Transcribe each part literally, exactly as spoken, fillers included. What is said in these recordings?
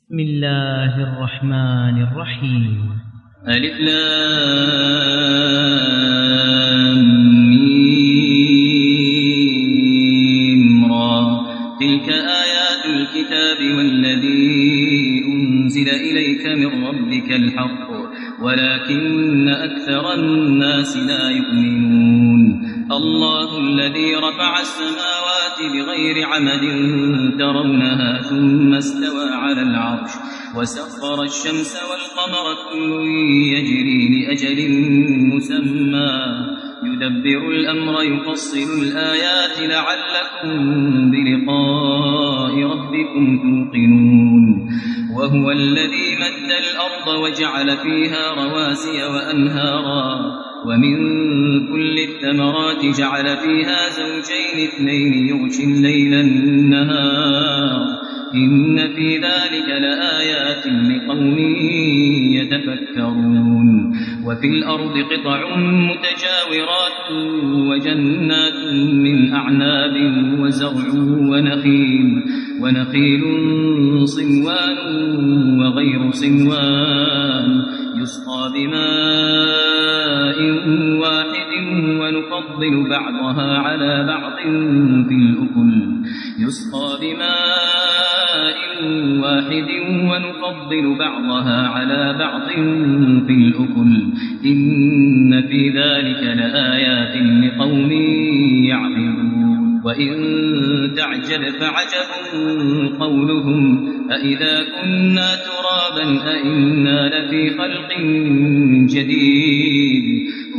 بسم الله الرحمن الرحيم. ألف لام ميم را تلك آيات الكتاب والذي أنزل إليك من ربك الحق ولكن أكثر الناس لا يؤمنون. الله الذي رفع السماوات بغير عمد ترونها ثم استوى على العرش وسخر الشمس والقمر كل يجري لأجل مسمى يدبر الأمر يفصل الآيات لعلكم بلقاء ربكم توقنون. وهو الذي مد الأرض وجعل فيها رواسي وأنهارا ومن كل الثمرات جعل فيها زوجين اثنين يغشي الليل النهار إن في ذلك لآيات لقوم يتفكرون. وفي الأرض قطع متجاورات وجنات من أعناب وزرع ونخيل ونخيل صنوان وغير صنوان يسقى بماء واحد ونفضل بعضها على بعض في الأكل يسقى بماء واحد ونفضل بعضها على بعض في الأكل إن في ذلك لآيات لقوم يعقلون. وإن تعجب فعجب قولهم أإذا كنا ترابا أإنا لفي خلق جديد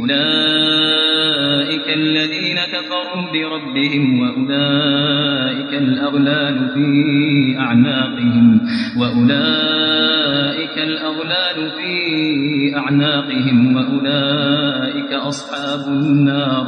أولئك الذين كفروا بربهم وأولئك الأغلال في أعناقهم وأولئك الأغلال في أعناقهم وأولئك أصحاب النار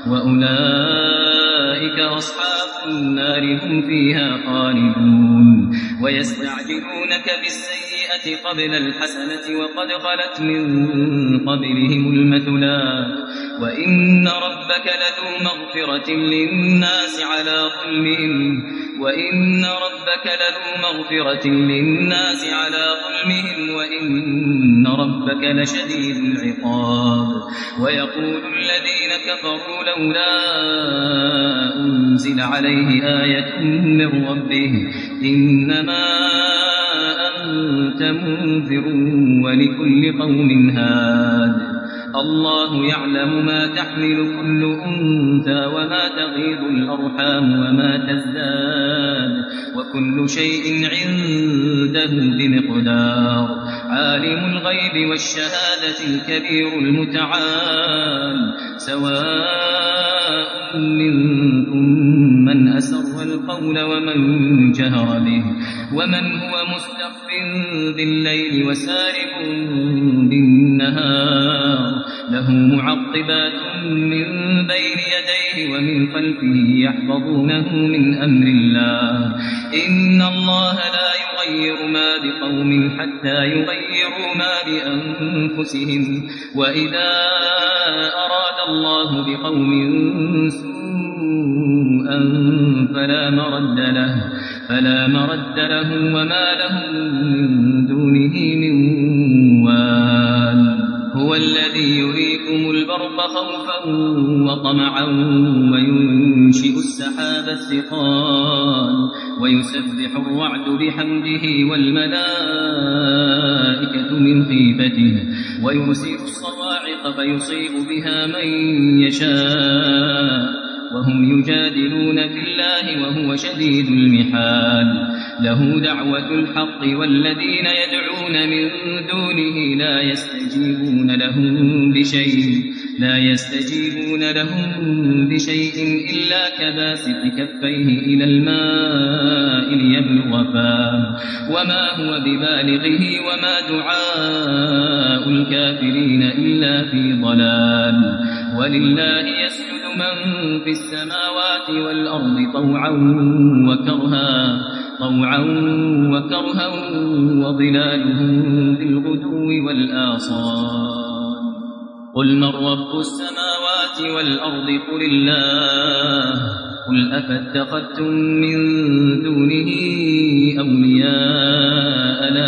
وأولئك أصحاب النار هم فيها خالدون. ويستعجلونك بالسيئة قبل الحسنة وقد خلت من قبلهم المثلات وإن ربك لذو مغفرة للناس على ظلمهم وإن ربك لذو مغفرة للناس على ظلمهم وإن ربك لشديد العقاب. ويقول الذين كفروا لولا أنزل عليه آية من ربه إنما أنت منذر ولكل قوم هاد الله يعلم ما تحمل كل أنثى وما تغيض الأرحام وما تزداد وكل شيء عنده بمقدار. عالم الغيب والشهادة الكبير المتعال سواء منكم من أسر القول ومن جهر به ومن هو مستخف بالليل وسارب بالنهار له معقبات من بين يديه ومن خلفه يحفظونه من أمر الله إن الله لا يغير ما بقوم حتى يغيروا ما بأنفسهم وإذا أراد الله بقوم سوءا فلا مرد له فلا مرد له وما لهم من دونه من وال. هو الذي يريكم البرق خوفا وطمعا وينشئ السحاب الثقال ويسبح الرعد بحمده والملائكة من خيفته ويرسل الصواعق فيصيب بها من يشاء وهم يجادلون في الله وهو شديد المحال. له دعوة الحق والذين يدعون من دونه لا يستجيبون لهم بشيء لا يستجيبون لهم بشيء إلا كباسط كفيه إلى الماء ليبلغ فاه وما هو ببالغه وما دعاء الكافرين إلا في ضلال. ولله يسجد من في السماوات والأرض طوعا وكرها طوعا وكرها وظلالهم بالغدو والآصال. قل من رب السماوات والأرض قل الله قل أفاتخذتم من دونه أولياء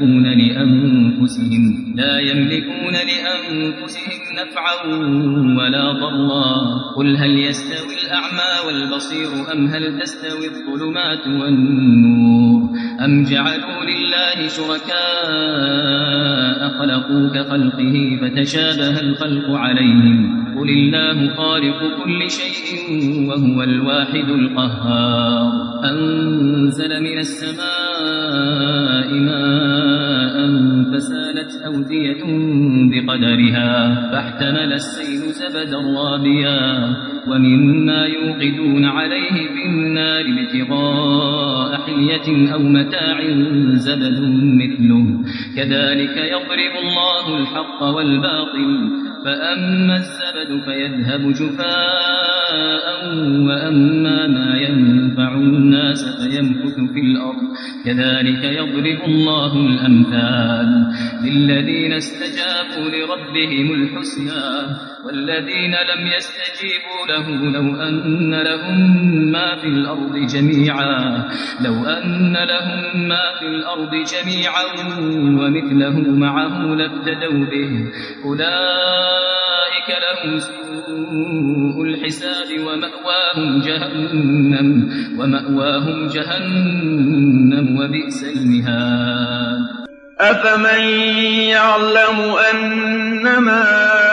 يملكون لأنفسهم لا يملكون لأنفسهم نفعا ولا ضرا قل هل يستوي الأعمى والبصير أم هل تستوي الظلمات والنور أم جعلوا لله شركاء خلقوا كخلقه فتشابه الخلق عليهم قل الله خالق كل شيء وهو الواحد القهار أنزل من السماء ماء فسالت أودية بقدرها فاحتمل السيل زبدا رابيا ومما يوقدون عليه في النار ابتغاء حلية أو متاع زبد مثله كذلك يضرب الله الحق والباطل فأما الزبد فيذهب جفاء وأما ما ينفع الناس فيمكث في الأرض كذلك يضرب الله الأمثال للذين استجابوا لربهم الحسنى والذين لم يستجيبوا له لو أن لهم ما في الأرض جميعا لو أن لهم ما في الأرض جميعا ومثله معه لافتدوا به أولئك لهم سوء الحساب ومأواهم جهنم ومأواهم جهنم وبئس المهاد أفمن يعلم أنما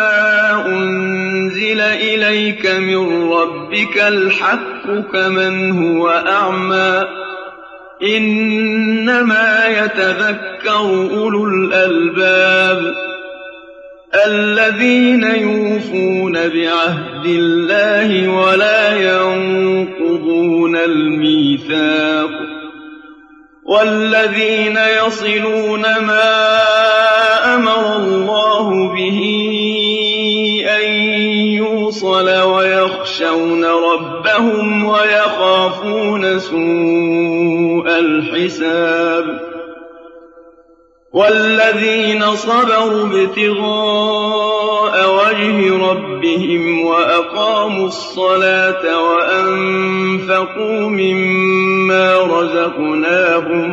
أنزل إليك من ربك الحق كمن هو أعمى إنما يتذكر أولو الألباب الذين يوفون بعهد الله ولا ينقضون الميثاق والذين يصلون ما أمر الله به أن يوصل ويخشون ربهم ويخافون سوء الحساب والذين صبروا ابتغاء وجه ربهم وأقاموا الصلاة وأنفقوا مما رزقناهم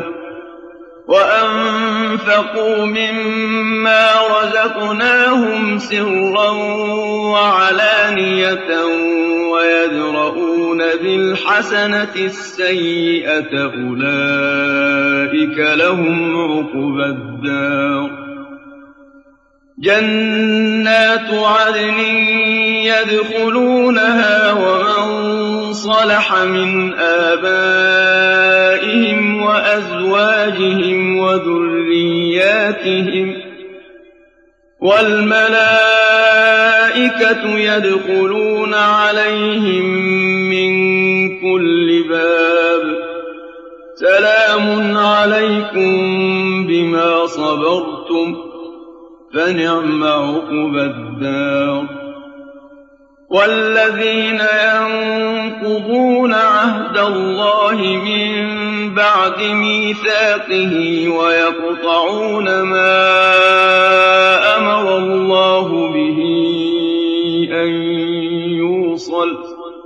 وأنفقوا مما رزقناهم سرا وعلانية ويدرؤون بالحسنة السيئة أولئك لهم عقبى الدار جنات عدن يدخلونها ومن صلح من آبائهم وأزواجهم وذرياتهم والملائكة يدخلون عليهم من كل باب سلام عليكم بما صبرتم فنعم عقبى الدار والذين ينقضون عهد الله من بعد ميثاقه ويقطعون ما أمر الله به أن يوصل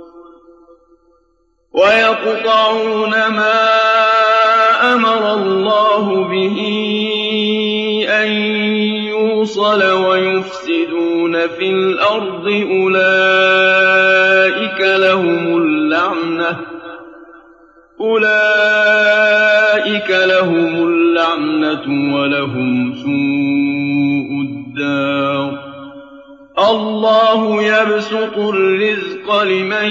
ويقطعون ما أمر الله به أن يوصل ويفسدون في الأرض أولئك لهم اللعنة أولئك لهم اللعنة ولهم سوء الدار الله يبسط الرزق لمن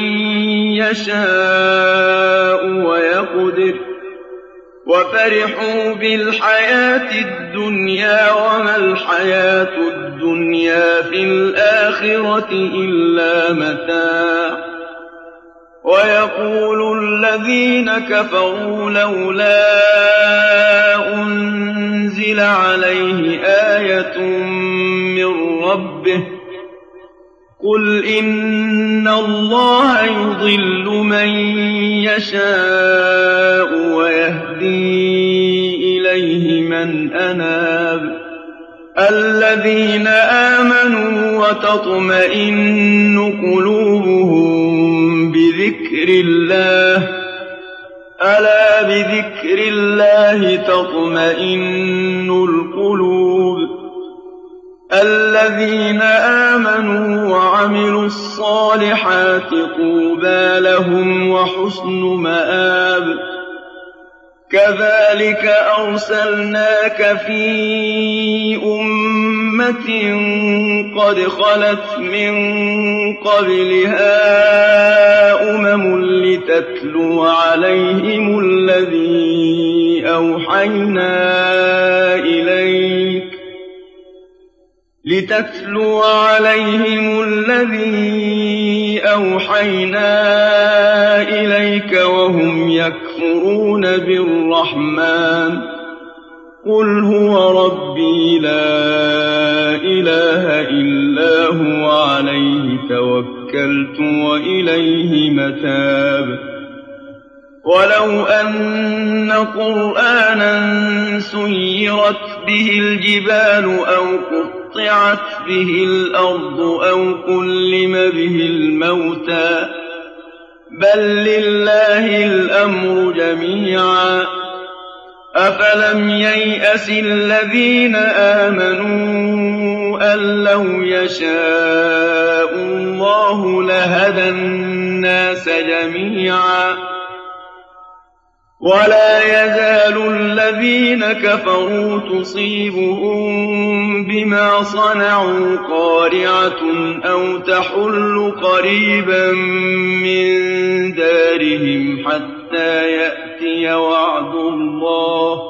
يشاء ويقدر وفرحوا بالحياة الدنيا وما الحياة الدنيا في الآخرة إلا متاع ويقول الذين كفروا لولا أنزل عليه آية من ربه قل إن الله يضل من يشاء ويهدي إليه من أناب الذين آمنوا وتطمئن قلوبهم بذكر الله ألا بذكر الله تطمئن القلوب الذين آمنوا وعملوا الصالحات طوبى لهم وحسن مآب كذلك أرسلناك في أمة قد خلت من قبلها أمم لتتلو عليهم الذي أوحينا إليك لتتلو عليهم الذي أوحينا إليك وهم يكفرون بالرحمن قل هو ربي لا إله إلا هو عليه توكلت وإليه متاب ولو أن قرآنا سيرت به الجبال أو قطعت به الأرض أو كلم به الموتى بل لله الأمر جميعا أفلم ييأس الذين آمنوا أن لو يشاء الله لهدى الناس جميعا ولا يزال الذين كفروا تصيبهم بما صنعوا قارعة أو تحل قريبا من دارهم حتى يأتي وعد الله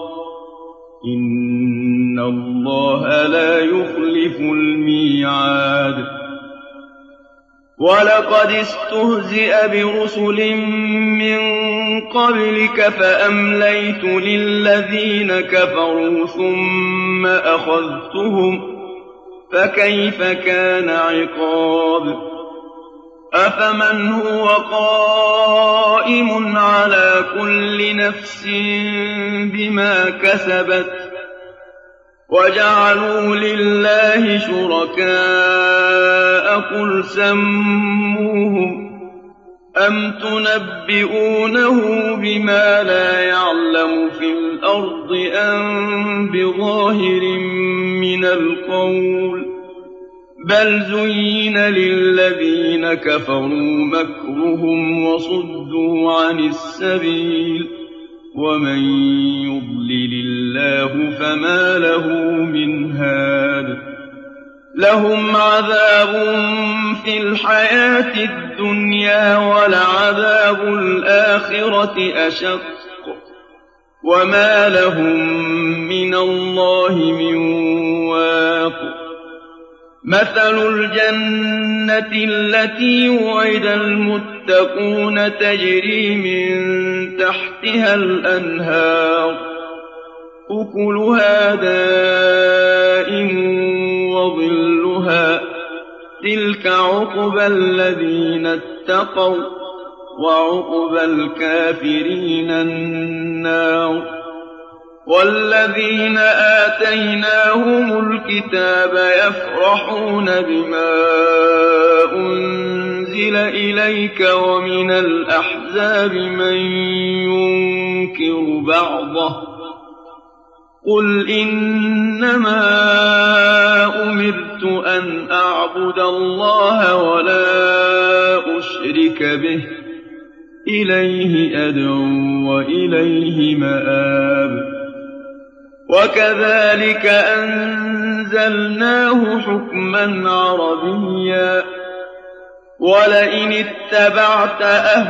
إن الله لا يخلف الميعاد ولقد استهزئ برسل من قبلك فأمليت للذين كفروا ثم أخذتهم فكيف كان عقاب أفمن هو قائم على كل نفس بما كسبت وجعلوا لله شركاء قل سموهم أم تنبئونه بما لا يعلم في الأرض أم بظاهر من القول بل زين للذين كفروا مكرهم وصدوا عن السبيل ومن يضلل الله فما له من هاد لهم عذاب في الحياة الدنيا ولعذاب الآخرة أشق وما لهم من الله من واق مثل الجنة التي وعد المتقون تجري من تحتها الأنهار أكلها دائم وظلها تلك عقبى الذين اتقوا وعقبى الكافرين النار والذين آتيناهم الكتاب يفرحون بما أنزل إليك ومن الأحزاب من ينكر بعضه قل إنما أمرت أن أعبد الله ولا أشرك به إليه أدعو وإليه مآب وكذلك أنزلناه حكما عربيا ولئن اتبعت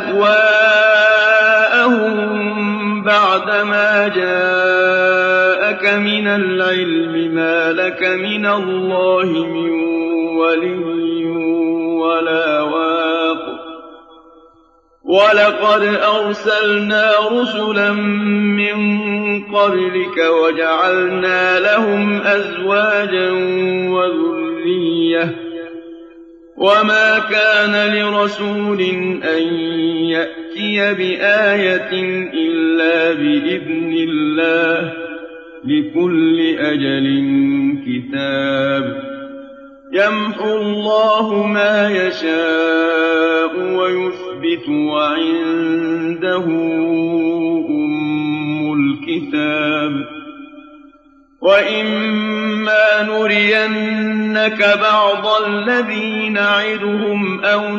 أهواءهم بعدما جاءك من العلم ما لك من الله من ولي ولا واق ولقد أرسلنا رسلا من قبلك وجعلنا لهم أزواجا وذرية وما كان لرسول أن يأتي بآية إلا بإذن الله لكل أجل كتاب يمحو الله ما يشاء ويثبت وعنده الكتاب وإما نرينك بعض الذي نعدهم أو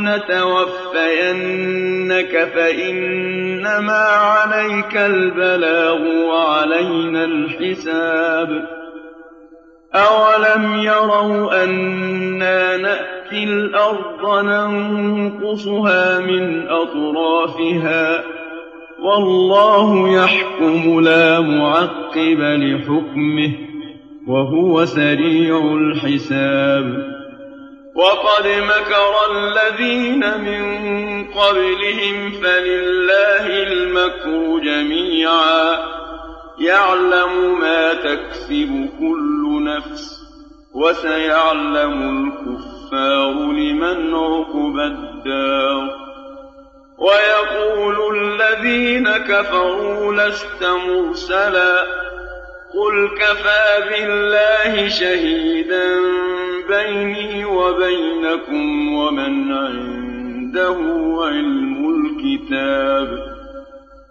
نتوفينك فإنما عليك البلاغ وعلينا الحساب أولم يروا أنا نأتي الأرض ننقصها من أطرافها والله يحكم لا معقب لحكمه وهو سريع الحساب وقد مكر الذين من قبلهم فلله المكر جميعا يعلم ما تكسب كل نفس وسيعلم الكفار لمن عقبى الدار ويقول الذين كفروا لست مرسلا قل كفى بالله شهيدا بيني وبينكم ومن عنده علم الكتاب